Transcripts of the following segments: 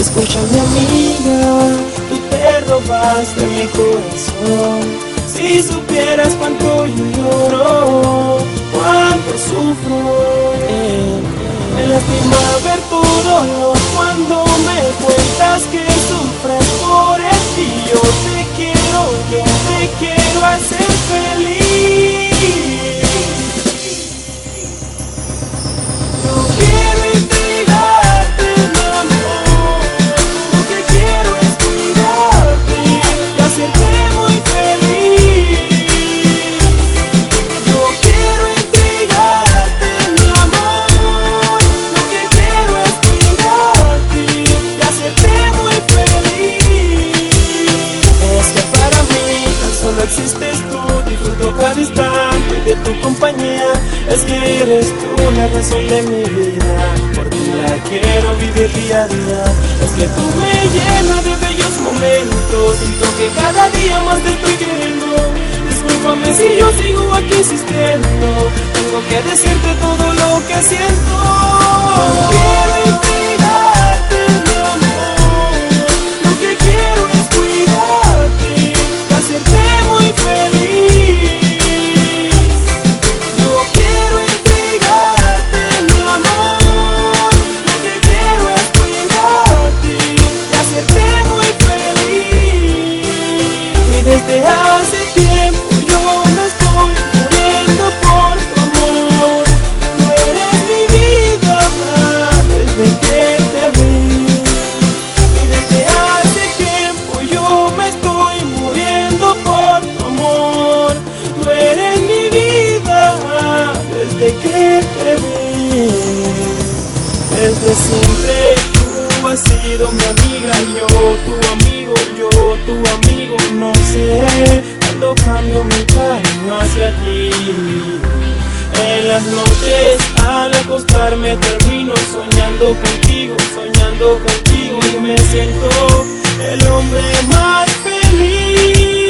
Escucha mi amiga, tú te robaste mi corazón. Si supieras cuánto yo lloro, cuánto sufro, me lastima ver tu dolor cuando me cuentas que sufres por él. Y yo te quiero hacer feliz. Yo quiero entregarte mi amor, lo que quiero es cuidarte y hacerte muy feliz. Yo quiero entregarte mi amor, lo que quiero es cuidarte y hacerte muy feliz. Es que para mí tan solo existes tú, disfruto cada instante de tu compañía. Es que eres tú la razón de mi vida, por ti la quiero vivir día a día. Es que tú me llenas de bellos momentos, siento que cada día más te estoy queriendo. Discúlpame si yo sigo aquí insistiendo, tengo que decirte todo lo que siento. Quiero entregarte mi amor, lo que quiero es cuidarte y hacerte muy feliz. Desde hace tiempo yo me estoy muriendo por tu amor. Tú eres mi vida desde que te vi. Y desde hace tiempo yo me estoy muriendo por tu amor. Tú eres mi vida desde que te vi. Desde siempre tú has sido mi amiga, yo tu amigo, yo tu amigo. No sé cuándo cambio mi cariño hacia ti. En las noches al acostarme termino soñando contigo y me siento el hombre más feliz.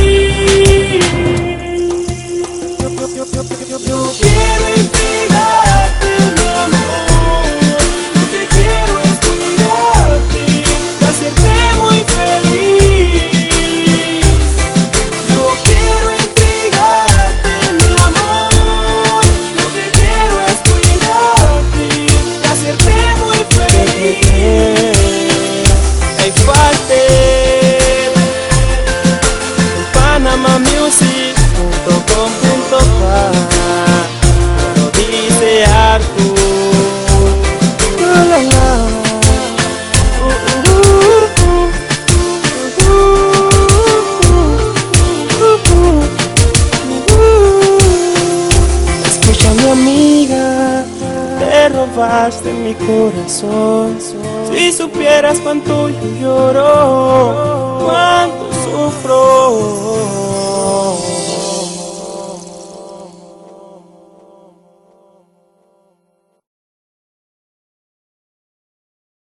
Yo quiero entregarte mi amor, lo que quiero es cuidarte y hacerte muy feliz. Lo dice Arthur. Escucha mi amiga, te robaste mi corazón. Si supieras cuánto yo lloro, cuánto